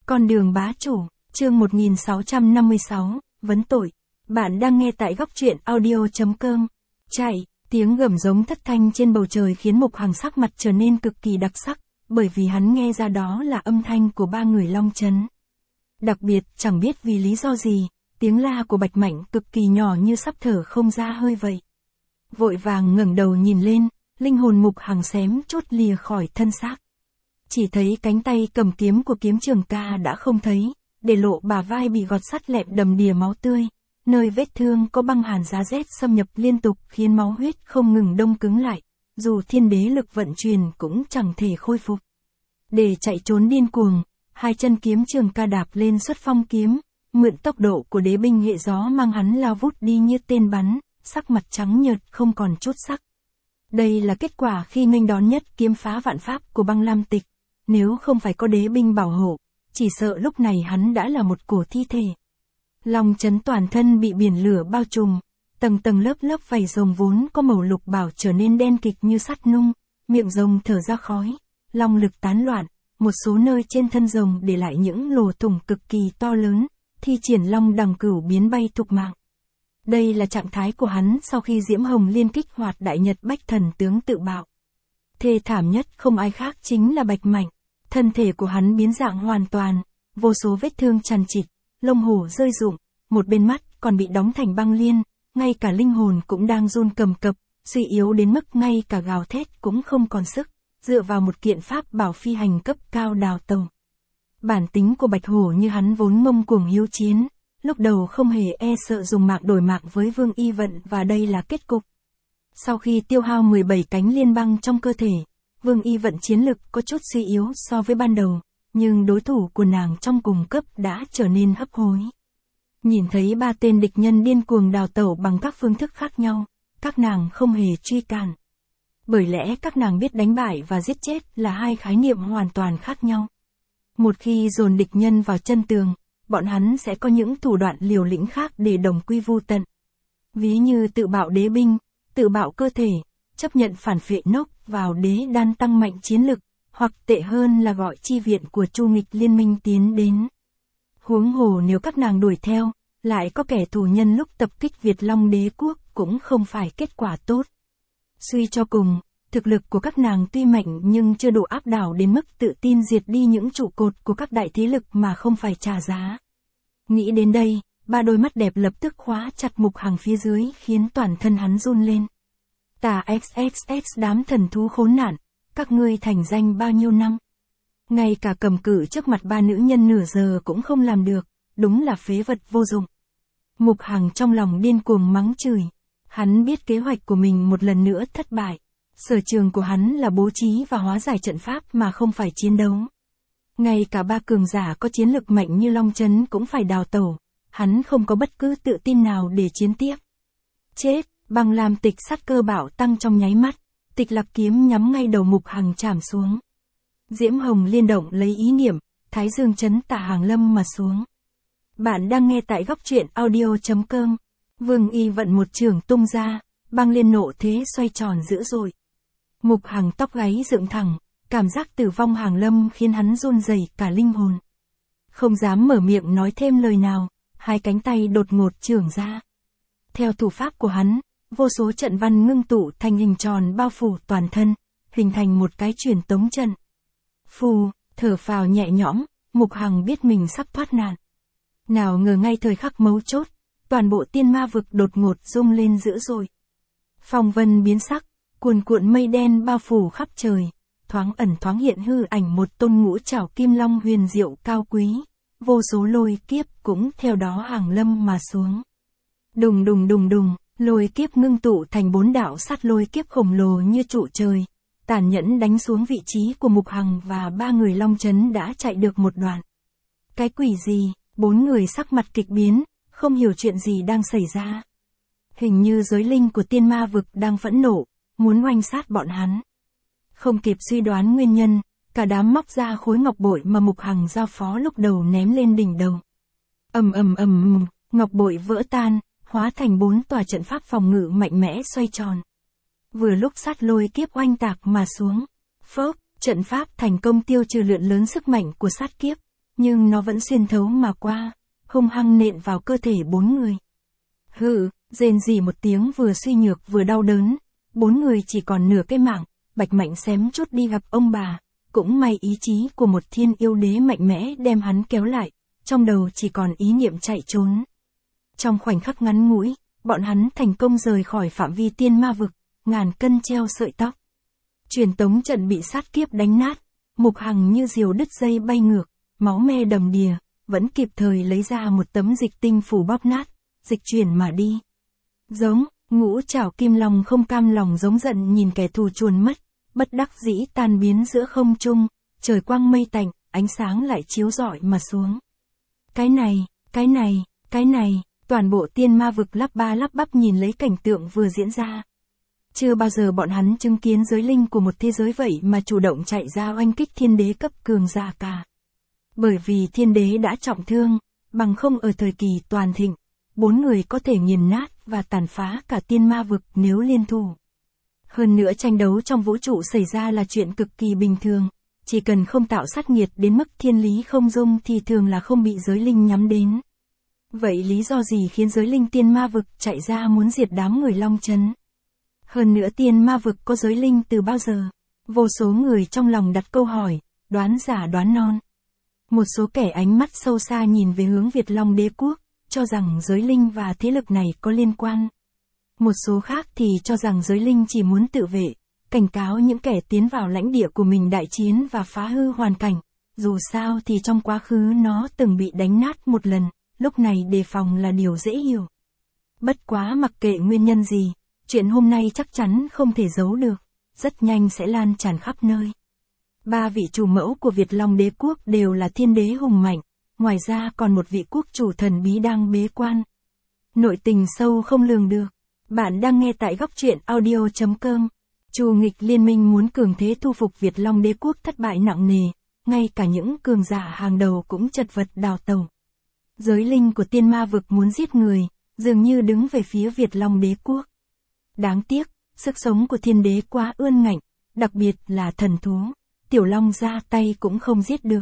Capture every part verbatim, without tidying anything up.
Con đường bá chủ, chương một nghìn sáu trăm năm mươi sáu, vấn tội. Bạn đang nghe tại góc truyện audio.com. Chạy, tiếng gầm giống thất thanh trên bầu trời khiến Mục Hằng sắc mặt trở nên cực kỳ đặc sắc, bởi vì hắn nghe ra đó là âm thanh của ba người Long Trấn. Đặc biệt, chẳng biết vì lý do gì, tiếng la của Bạch Mạnh cực kỳ nhỏ như sắp thở không ra hơi vậy. Vội vàng ngẩng đầu nhìn lên, linh hồn Mục Hằng xém chút lìa khỏi thân xác. Chỉ thấy cánh tay cầm kiếm của kiếm trường ca đã không thấy, để lộ bả vai bị gọt sắt lẹm đầm đìa máu tươi, nơi vết thương có băng hàn giá rét xâm nhập liên tục khiến máu huyết không ngừng đông cứng lại, dù thiên đế lực vận chuyển cũng chẳng thể khôi phục. Để chạy trốn điên cuồng, hai chân kiếm trường ca đạp lên xuất phong kiếm, mượn tốc độ của đế binh hệ gió mang hắn lao vút đi như tên bắn, sắc mặt trắng nhợt không còn chút sắc. Đây là kết quả khi nghênh đón nhất kiếm phá vạn pháp của Băng Lam Tịch. Nếu không phải có đế binh bảo hộ, chỉ sợ lúc này hắn đã là một cổ thi thể. Long Trấn toàn thân bị biển lửa bao trùm, tầng tầng lớp lớp vảy rồng vốn có màu lục bảo trở nên đen kịch như sắt nung, miệng rồng thở ra khói, long lực tán loạn, một số nơi trên thân rồng để lại những lỗ thủng cực kỳ to lớn, thi triển long đằng cửu biến bay thục mạng. Đây là trạng thái của hắn sau khi Diễm Hồng Liên kích hoạt đại nhật bách thần tướng tự bạo. Thê thảm nhất không ai khác chính là Bạch Mạnh. Thân thể của hắn biến dạng hoàn toàn, vô số vết thương chằng chịt, lông hổ rơi rụng, một bên mắt còn bị đóng thành băng liên, ngay cả linh hồn cũng đang run cầm cập, suy yếu đến mức ngay cả gào thét cũng không còn sức, dựa vào một kiện pháp bảo phi hành cấp cao đào tàu. Bản tính của Bạch Hổ như hắn vốn ngông cuồng hiếu chiến, lúc đầu không hề e sợ dùng mạng đổi mạng với Vương Y Vận và đây là kết cục. Sau khi tiêu hao mười bảy cánh liên băng trong cơ thể, Vương Y Vận chiến lực có chút suy yếu so với ban đầu, nhưng đối thủ của nàng trong cùng cấp đã trở nên hấp hối. Nhìn thấy ba tên địch nhân điên cuồng đào tẩu bằng các phương thức khác nhau, các nàng không hề truy cản. Bởi lẽ các nàng biết đánh bại và giết chết là hai khái niệm hoàn toàn khác nhau. Một khi dồn địch nhân vào chân tường, bọn hắn sẽ có những thủ đoạn liều lĩnh khác để đồng quy vu tận. Ví như tự bạo đế binh, tự bạo cơ thể, chấp nhận phản phệ nốc vào đế đan tăng mạnh chiến lực, hoặc tệ hơn là gọi chi viện của Chu Nghịch liên minh tiến đến. Huống hồ nếu các nàng đuổi theo, lại có kẻ thù nhân lúc tập kích Việt Long đế quốc cũng không phải kết quả tốt. Suy cho cùng, thực lực của các nàng tuy mạnh nhưng chưa đủ áp đảo đến mức tự tin diệt đi những trụ cột của các đại thế lực mà không phải trả giá. Nghĩ đến đây, ba đôi mắt đẹp lập tức khóa chặt Mục Hằng phía dưới khiến toàn thân hắn run lên. Tà ích ích ích đám thần thú khốn nạn, các ngươi thành danh bao nhiêu năm. Ngay cả cầm cự trước mặt ba nữ nhân nửa giờ cũng không làm được, đúng là phế vật vô dụng. Mục Hằng trong lòng điên cuồng mắng chửi, hắn biết kế hoạch của mình một lần nữa thất bại. Sở trường của hắn là bố trí và hóa giải trận pháp mà không phải chiến đấu. Ngay cả ba cường giả có chiến lực mạnh như Long Trấn cũng phải đào tẩu, hắn không có bất cứ tự tin nào để chiến tiếp. Chết! Băng Lam Tịch sát cơ bạo tăng trong nháy mắt, Tịch Lạc kiếm nhắm ngay đầu Mục Hằng chảm xuống. Diễm Hồng Liên động lấy ý niệm, Thái Dương Trấn Tà Hàng Lâm mà xuống. Bạn đang nghe tại góc truyện audio.com. Vương Y Vận một trường tung ra, băng liên nộ thế xoay tròn dữ dội. Mục Hằng tóc gáy dựng thẳng, cảm giác tử vong hàng lâm khiến hắn run rẩy cả linh hồn. Không dám mở miệng nói thêm lời nào, hai cánh tay đột ngột chưởng ra. Theo thủ pháp của hắn, vô số trận văn ngưng tụ thành hình tròn bao phủ toàn thân, hình thành một cái truyền tống trận. Phù, thở phào nhẹ nhõm, Mục Hằng biết mình sắp thoát nạn. Nào ngờ ngay thời khắc mấu chốt, toàn bộ tiên ma vực đột ngột rung lên dữ dội. Phong vân biến sắc, cuồn cuộn mây đen bao phủ khắp trời, thoáng ẩn thoáng hiện hư ảnh một tôn ngũ trảo kim long huyền diệu cao quý, vô số lôi kiếp cũng theo đó hàng lâm mà xuống. Đùng đùng đùng đùng, lôi kiếp ngưng tụ thành bốn đạo sát lôi kiếp khổng lồ như trụ trời, tàn nhẫn đánh xuống vị trí của Mục Hằng và ba người Long Trấn đã chạy được một đoạn. Cái quỷ gì? Bốn người sắc mặt kịch biến, không hiểu chuyện gì đang xảy ra. Hình như giới linh của tiên ma vực đang phẫn nộ, muốn oanh sát bọn hắn. Không kịp suy đoán nguyên nhân, cả đám móc ra khối ngọc bội mà Mục Hằng giao phó lúc đầu ném lên đỉnh đầu. Ầm ầm ầm, ngọc bội vỡ tan, hóa thành bốn tòa trận pháp phòng ngự mạnh mẽ xoay tròn. Vừa lúc sát lôi kiếp oanh tạc mà xuống, phốc, trận pháp thành công tiêu trừ lượng lớn sức mạnh của sát kiếp. nhưng nó vẫn xuyên thấu mà qua, hung hăng nện vào cơ thể bốn người. Hừ, rên rỉ một tiếng vừa suy nhược vừa đau đớn, bốn người chỉ còn nửa cái mạng, Bạch Mạnh xém chút đi gặp ông bà, cũng may ý chí của một thiên yêu đế mạnh mẽ đem hắn kéo lại, trong đầu chỉ còn ý niệm chạy trốn. Trong khoảnh khắc ngắn ngủi, bọn hắn thành công rời khỏi phạm vi tiên ma vực, ngàn cân treo sợi tóc. Truyền tống trận bị sát kiếp đánh nát, Mục Hằng như diều đứt dây bay ngược, máu me đầm đìa, vẫn kịp thời lấy ra một tấm dịch tinh phủ bóp nát, dịch chuyển mà đi. Giống, Ngũ Trảo Kim Long không cam lòng giống giận nhìn kẻ thù chuồn mất, bất đắc dĩ tan biến giữa không trung, trời quang mây tạnh, ánh sáng lại chiếu rọi mà xuống. Cái này, cái này, cái này, toàn bộ tiên ma vực lắp ba lắp bắp nhìn lấy cảnh tượng vừa diễn ra. Chưa bao giờ bọn hắn chứng kiến giới linh của một thế giới vậy mà chủ động chạy ra oanh kích thiên đế cấp cường giả cả. Bởi vì thiên đế đã trọng thương, bằng không ở thời kỳ toàn thịnh, bốn người có thể nghiền nát và tàn phá cả tiên ma vực nếu liên thủ. Hơn nữa tranh đấu trong vũ trụ xảy ra là chuyện cực kỳ bình thường, chỉ cần không tạo sát nghiệt đến mức thiên lý không dung thì thường là không bị giới linh nhắm đến. Vậy lý do gì khiến giới linh tiên ma vực chạy ra muốn diệt đám người Long Trấn? Hơn nữa tiên ma vực có giới linh từ bao giờ? Vô số người trong lòng đặt câu hỏi, đoán giả đoán non. Một số kẻ ánh mắt sâu xa nhìn về hướng Việt Long Đế Quốc, cho rằng giới linh và thế lực này có liên quan. Một số khác thì cho rằng giới linh chỉ muốn tự vệ, cảnh cáo những kẻ tiến vào lãnh địa của mình đại chiến và phá hư hoàn cảnh. Dù sao thì trong quá khứ nó từng bị đánh nát một lần, lúc này đề phòng là điều dễ hiểu. Bất quá mặc kệ nguyên nhân gì, chuyện hôm nay chắc chắn không thể giấu được, rất nhanh sẽ lan tràn khắp nơi. Ba vị chủ mẫu của Việt Long Đế Quốc đều là thiên đế hùng mạnh, ngoài ra còn một vị quốc chủ thần bí đang bế quan. Nội tình sâu không lường được. Bạn đang nghe tại góc truyện audio chấm com. Trù nghịch liên minh muốn cường thế thu phục Việt Long Đế Quốc thất bại nặng nề, ngay cả những cường giả hàng đầu cũng chật vật đào tẩu. Giới linh của tiên ma vực muốn giết người, dường như đứng về phía Việt Long Đế Quốc. Đáng tiếc, sức sống của thiên đế quá ươn ngạnh, đặc biệt là thần thú, tiểu long ra tay cũng không giết được.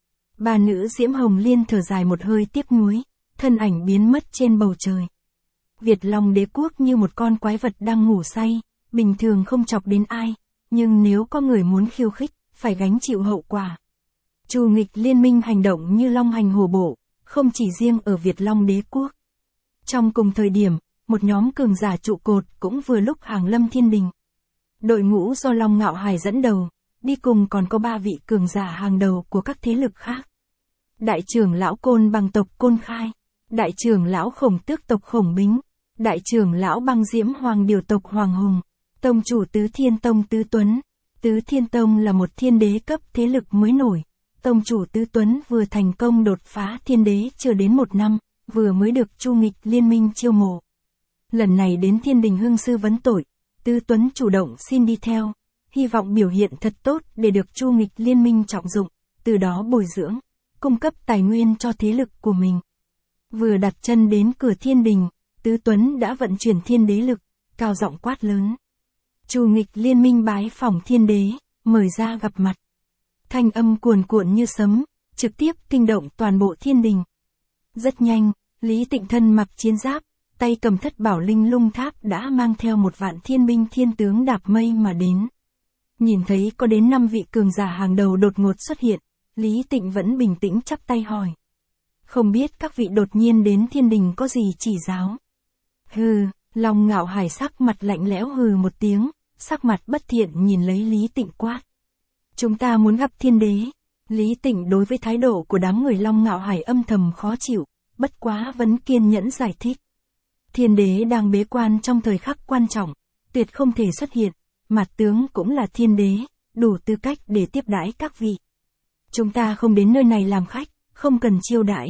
Bà nữ Diễm Hồng Liên thở dài một hơi tiếc nuối, thân ảnh biến mất trên bầu trời. Việt Long Đế Quốc như một con quái vật đang ngủ say, bình thường không chọc đến ai, nhưng nếu có người muốn khiêu khích, phải gánh chịu hậu quả. Trù nghịch liên minh hành động như long hành hổ bộ, không chỉ riêng ở Việt Long Đế Quốc. Trong cùng thời điểm, một nhóm cường giả trụ cột cũng vừa lúc hàng lâm thiên đình. Đội ngũ do Long Ngạo Hải dẫn đầu, đi cùng còn có ba vị cường giả hàng đầu của các thế lực khác. Đại trưởng lão Côn Bằng tộc Côn Khai, đại trưởng lão Khổng Tước tộc Khổng Bính, đại trưởng lão Băng Diễm Hoàng Điều tộc Hoàng Hùng, tông chủ Tứ Thiên Tông Tứ Tuấn. Tứ Thiên Tông là một thiên đế cấp thế lực mới nổi. Tông chủ Tứ Tuấn vừa thành công đột phá thiên đế chưa đến một năm, vừa mới được Chu nghịch liên minh chiêu mộ. Lần này đến thiên đình hương sư vấn tội, Tứ Tuấn chủ động xin đi theo, hy vọng biểu hiện thật tốt để được Chu nghịch liên minh trọng dụng, từ đó bồi dưỡng, cung cấp tài nguyên cho thế lực của mình. Vừa đặt chân đến cửa thiên đình, Tứ Tuấn đã vận chuyển thiên đế lực, cao giọng quát lớn. Chu nghịch liên minh bái phỏng thiên đế, mời ra gặp mặt. Thanh âm cuồn cuộn như sấm, trực tiếp kinh động toàn bộ thiên đình. Rất nhanh, Lý Tịnh thân mặc chiến giáp, tay cầm thất bảo linh lung tháp đã mang theo một vạn thiên binh thiên tướng đạp mây mà đến. Nhìn thấy có đến năm vị cường giả hàng đầu đột ngột xuất hiện, Lý Tịnh vẫn bình tĩnh chắp tay hỏi. Không biết các vị đột nhiên đến thiên đình có gì chỉ giáo? Hừ, Long Ngạo Hải sắc mặt lạnh lẽo hừ một tiếng, sắc mặt bất thiện nhìn lấy Lý Tịnh quát. Chúng ta muốn gặp thiên đế. Lý Tịnh đối với thái độ của đám người Long Ngạo Hải âm thầm khó chịu, bất quá vẫn kiên nhẫn giải thích. Thiên đế đang bế quan trong thời khắc quan trọng, tuyệt không thể xuất hiện, mặt tướng cũng là thiên đế, đủ tư cách để tiếp đãi các vị. Chúng ta không đến nơi này làm khách, không cần chiêu đãi.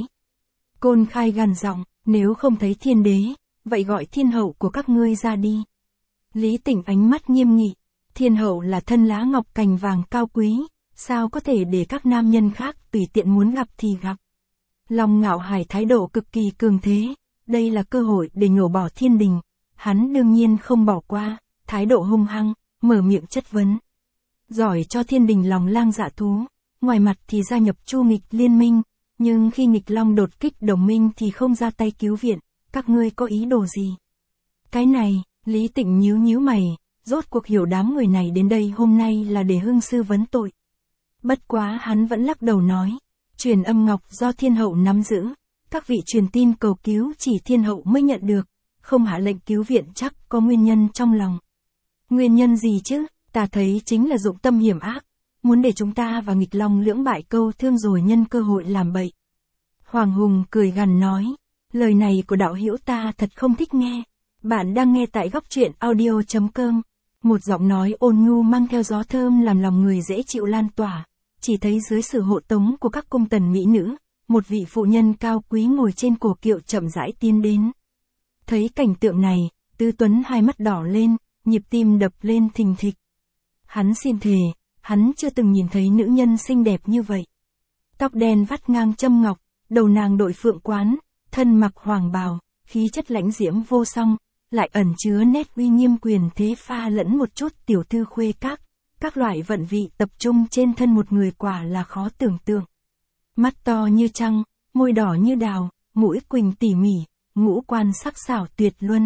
Côn Khai gằn giọng, nếu không thấy thiên đế, vậy gọi thiên hậu của các ngươi ra đi. Lý Tịnh ánh mắt nghiêm nghị, thiên hậu là thân lá ngọc cành vàng cao quý, sao có thể để các nam nhân khác tùy tiện muốn gặp thì gặp. Long Ngạo Hải thái độ cực kỳ cường thế, đây là cơ hội để nhổ bỏ thiên đình, hắn đương nhiên không bỏ qua, thái độ hung hăng, mở miệng chất vấn. Giỏi cho thiên đình lòng lang dạ thú, ngoài mặt thì gia nhập Chu nghịch liên minh, nhưng khi nghịch long đột kích đồng minh thì không ra tay cứu viện, các ngươi có ý đồ gì? Cái này, Lý Tịnh nhíu nhíu mày, rốt cuộc hiểu đám người này đến đây hôm nay là để hương sư vấn tội. Bất quá hắn vẫn lắc đầu nói, truyền âm ngọc do thiên hậu nắm giữ, các vị truyền tin cầu cứu chỉ thiên hậu mới nhận được, không hạ lệnh cứu viện chắc có nguyên nhân trong lòng. Nguyên nhân gì chứ, ta thấy chính là dụng tâm hiểm ác, muốn để chúng ta và nghịch long lưỡng bại câu thương rồi nhân cơ hội làm bậy. Hoàng Hùng cười gằn nói, lời này của đạo hữu ta thật không thích nghe. Bạn đang nghe tại góc truyện audio chấm com. Một giọng nói ôn nhu mang theo gió thơm làm lòng người dễ chịu lan tỏa. Chỉ thấy dưới sự hộ tống của các cung tần mỹ nữ, một vị phụ nhân cao quý ngồi trên cổ kiệu chậm rãi tiến đến. Thấy cảnh tượng này, Tư Tuấn hai mắt đỏ lên, nhịp tim đập lên thình thịch. Hắn xin thề, hắn chưa từng nhìn thấy nữ nhân xinh đẹp như vậy. Tóc đen vắt ngang châm ngọc, đầu nàng đội phượng quán, thân mặc hoàng bào, khí chất lãnh diễm vô song, lại ẩn chứa nét uy nghiêm quyền thế pha lẫn một chút tiểu thư khuê các, các loại vận vị tập trung trên thân một người quả là khó tưởng tượng. Mắt to như trăng, môi đỏ như đào, mũi quỳnh tỉ mỉ, ngũ quan sắc sảo tuyệt luân.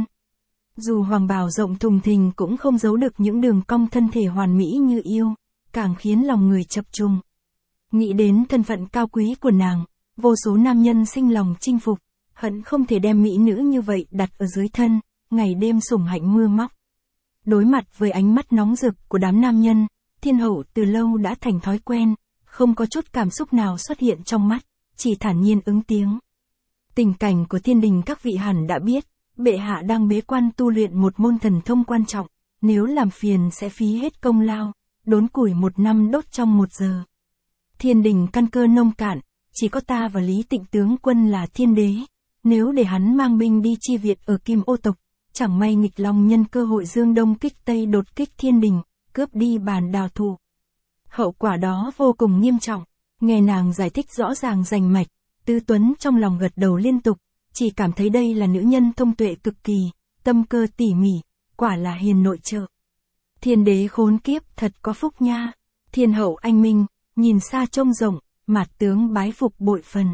Dù hoàng bào rộng thùng thình cũng không giấu được những đường cong thân thể hoàn mỹ như yêu, càng khiến lòng người chập trùng. Nghĩ đến thân phận cao quý của nàng, vô số nam nhân sinh lòng chinh phục, hận không thể đem mỹ nữ như vậy đặt ở dưới thân, ngày đêm sủng hạnh mưa móc. Đối mặt với ánh mắt nóng rực của đám nam nhân, thiên hậu từ lâu đã thành thói quen, không có chút cảm xúc nào xuất hiện trong mắt, chỉ thản nhiên ứng tiếng. Tình cảnh của thiên đình các vị hẳn đã biết, bệ hạ đang bế quan tu luyện một môn thần thông quan trọng, nếu làm phiền sẽ phí hết công lao, đốn củi một năm đốt trong một giờ. Thiên đình căn cơ nông cạn, chỉ có ta và Lý Tịnh tướng quân là thiên đế, nếu để hắn mang binh đi chi viện ở Kim Ô tộc, chẳng may nghịch long nhân cơ hội dương đông kích tây đột kích thiên đình, cướp đi bàn đào thụ. Hậu quả đó vô cùng nghiêm trọng, nghe nàng giải thích rõ ràng rành mạch, Tư Tuấn trong lòng gật đầu liên tục, chỉ cảm thấy đây là nữ nhân thông tuệ cực kỳ, tâm cơ tỉ mỉ, quả là hiền nội trợ. Thiên đế khốn kiếp thật có phúc nha, thiên hậu anh minh, nhìn xa trông rộng, mạt tướng bái phục bội phần.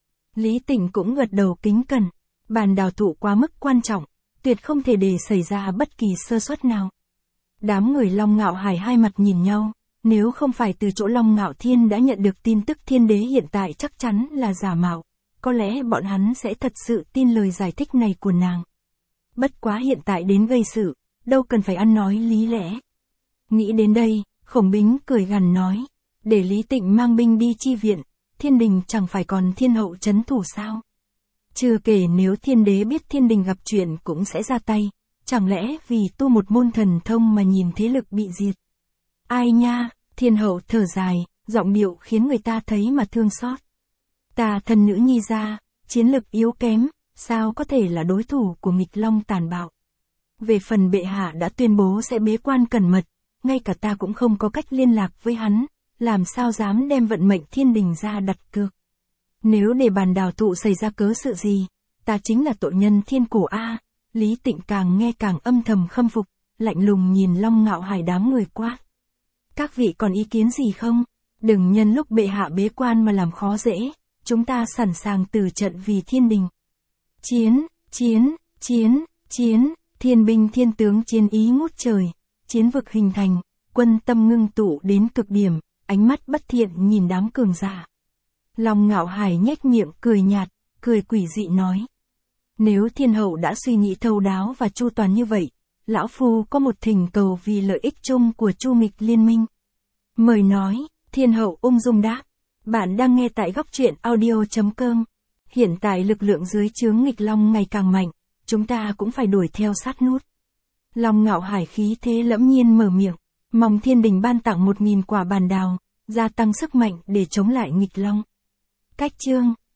Lý Tịnh cũng gật đầu kính cẩn, bàn đào thụ quá mức quan trọng, tuyệt không thể để xảy ra bất kỳ sơ suất nào. Đám người Long Ngạo Hải hai mặt nhìn nhau, nếu không phải từ chỗ Long Ngạo Thiên đã nhận được tin tức thiên đế hiện tại chắc chắn là giả mạo, có lẽ bọn hắn sẽ thật sự tin lời giải thích này của nàng. Bất quá hiện tại đến gây sự, đâu cần phải ăn nói lý lẽ. Nghĩ đến đây, Khổng Bính cười gằn nói, để Lý Tịnh mang binh đi chi viện, thiên đình chẳng phải còn thiên hậu trấn thủ sao? Chưa kể nếu thiên đế biết thiên đình gặp chuyện cũng sẽ ra tay, chẳng lẽ vì tu một môn thần thông mà nhìn thế lực bị diệt? Ai nha, thiên hậu thở dài, giọng điệu khiến người ta thấy mà thương xót. Ta thân nữ nhi ra, chiến lực yếu kém, sao có thể là đối thủ của nghịch long tàn bạo? Về phần bệ hạ đã tuyên bố sẽ bế quan cẩn mật, ngay cả ta cũng không có cách liên lạc với hắn, làm sao dám đem vận mệnh thiên đình ra đặt cược. Nếu để bàn đào thụ xảy ra cớ sự gì, ta chính là tội nhân thiên cổ A. Lý Tịnh càng nghe càng âm thầm khâm phục, lạnh lùng nhìn Long Ngạo Hải đám người quát. Các vị còn ý kiến gì không? Đừng nhân lúc bệ hạ bế quan mà làm khó dễ, chúng ta sẵn sàng từ trận vì thiên đình. Chiến, chiến, chiến, chiến, thiên binh thiên tướng chiến ý ngút trời, chiến vực hình thành, quân tâm ngưng tụ đến cực điểm, ánh mắt bất thiện nhìn đám cường giả. Long Ngạo Hải nhếch miệng cười nhạt, cười quỷ dị nói. Nếu thiên hậu đã suy nghĩ thấu đáo và chu toàn như vậy, lão phu có một thỉnh cầu vì lợi ích chung của chu nghịch liên minh. Mời nói, thiên hậu ung dung đáp. Bạn đang nghe tại góc truyện audio chấm com. Hiện tại lực lượng dưới trướng nghịch long ngày càng mạnh, chúng ta cũng phải đuổi theo sát nút. Long Ngạo Hải khí thế lẫm nhiên mở miệng, mong thiên đình ban tặng một nghìn quả bàn đào, gia tăng sức mạnh để chống lại nghịch long. Cách chương